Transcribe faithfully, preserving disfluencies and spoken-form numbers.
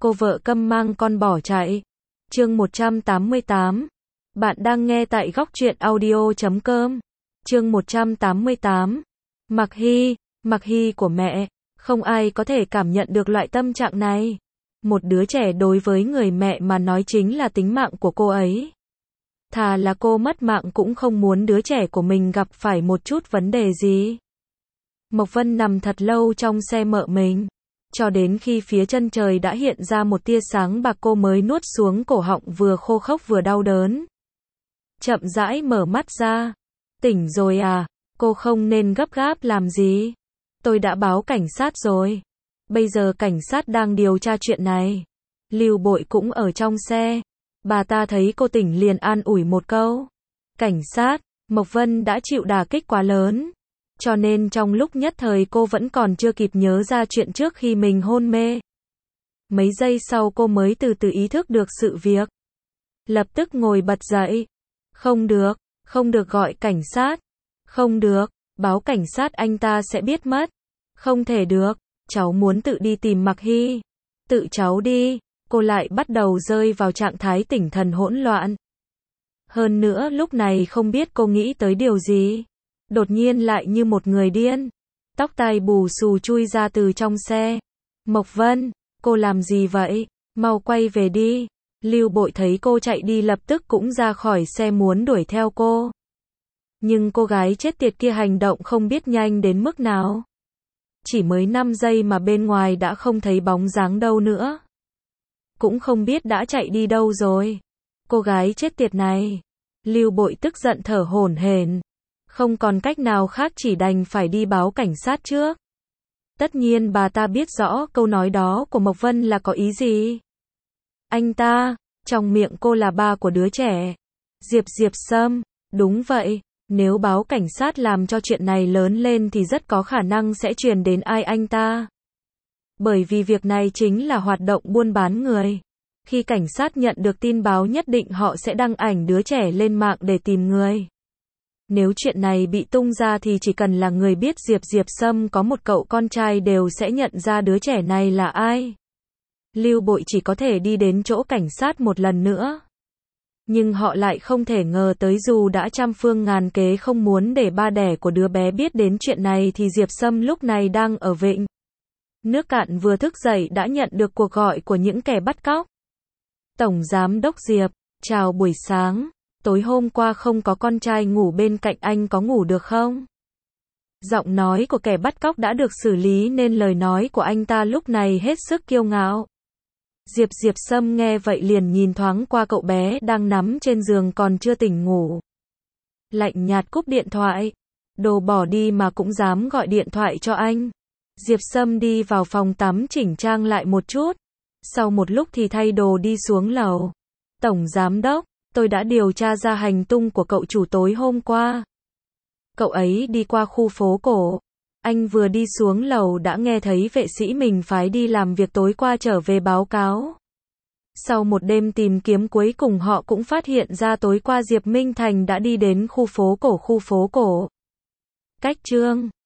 cô vợ câm mang con bỏ chạy. Chương một trăm tám mươi tám. Bạn đang nghe tại góc truyện audio chấm com. Chương một trăm tám mươi tám. Mặc Hy, Mặc Hy của mẹ, không ai có thể cảm nhận được loại tâm trạng này. Một đứa trẻ đối với người mẹ mà nói chính là tính mạng của cô ấy. Thà là cô mất mạng cũng không muốn đứa trẻ của mình gặp phải một chút vấn đề gì. Mộc Vân nằm thật lâu trong xe mợ mình, cho đến khi phía chân trời đã hiện ra một tia sáng bạc cô mới nuốt xuống cổ họng vừa khô khốc vừa đau đớn. Chậm rãi mở mắt ra. Tỉnh rồi à, cô không nên gấp gáp làm gì. Tôi đã báo cảnh sát rồi. Bây giờ cảnh sát đang điều tra chuyện này. Lưu Bội cũng ở trong xe. Bà ta thấy cô tỉnh liền an ủi một câu. Cảnh sát, Mộc Vân đã chịu đả kích quá lớn. Cho nên trong lúc nhất thời cô vẫn còn chưa kịp nhớ ra chuyện trước khi mình hôn mê. Mấy giây sau cô mới từ từ ý thức được sự việc. Lập tức ngồi bật dậy. Không được, không được gọi cảnh sát. Không được, báo cảnh sát anh ta sẽ biết mất. Không thể được, cháu muốn tự đi tìm Mặc Hy. Tự cháu đi, cô lại bắt đầu rơi vào trạng thái tỉnh thần hỗn loạn. Hơn nữa lúc này không biết cô nghĩ tới điều gì. Đột nhiên lại như một người điên. Tóc tai bù xù chui ra từ trong xe. Mộc Vân, cô làm gì vậy? Mau quay về đi. Lưu Bội thấy cô chạy đi lập tức cũng ra khỏi xe muốn đuổi theo cô. Nhưng cô gái chết tiệt kia hành động không biết nhanh đến mức nào. Chỉ mới năm giây mà bên ngoài đã không thấy bóng dáng đâu nữa. Cũng không biết đã chạy đi đâu rồi. Cô gái chết tiệt này. Lưu Bội tức giận thở hổn hển. Không còn cách nào khác chỉ đành phải đi báo cảnh sát trước. Tất nhiên bà ta biết rõ câu nói đó của Mộc Vân là có ý gì. Anh ta, trong miệng cô là ba của đứa trẻ. Diệp Diệp Sâm, đúng vậy, nếu báo cảnh sát làm cho chuyện này lớn lên thì rất có khả năng sẽ truyền đến ai anh ta. Bởi vì việc này chính là hoạt động buôn bán người. Khi cảnh sát nhận được tin báo nhất định họ sẽ đăng ảnh đứa trẻ lên mạng để tìm người. Nếu chuyện này bị tung ra thì chỉ cần là người biết Diệp Diệp Sâm có một cậu con trai đều sẽ nhận ra đứa trẻ này là ai. Lưu Bội chỉ có thể đi đến chỗ cảnh sát một lần nữa. Nhưng họ lại không thể ngờ tới dù đã trăm phương ngàn kế không muốn để ba đẻ của đứa bé biết đến chuyện này thì Diệp Sâm lúc này đang ở Vịnh Nước Cạn vừa thức dậy đã nhận được cuộc gọi của những kẻ bắt cóc. Tổng Giám đốc Diệp, chào buổi sáng. Tối hôm qua không có con trai ngủ bên cạnh anh có ngủ được không? Giọng nói của kẻ bắt cóc đã được xử lý nên lời nói của anh ta lúc này hết sức kiêu ngạo. Diệp Diệp Sâm nghe vậy liền nhìn thoáng qua cậu bé đang nằm trên giường còn chưa tỉnh ngủ. Lạnh nhạt cúp điện thoại. Đồ bỏ đi mà cũng dám gọi điện thoại cho anh. Diệp Sâm đi vào phòng tắm chỉnh trang lại một chút. Sau một lúc thì thay đồ đi xuống lầu. Tổng Giám đốc, tôi đã điều tra ra hành tung của cậu chủ tối hôm qua. Cậu ấy đi qua khu phố cổ. Anh vừa đi xuống lầu đã nghe thấy vệ sĩ mình phái đi làm việc tối qua trở về báo cáo. Sau một đêm tìm kiếm cuối cùng họ cũng phát hiện ra tối qua Diệp Minh Thành đã đi đến khu phố cổ khu phố cổ. Cách chương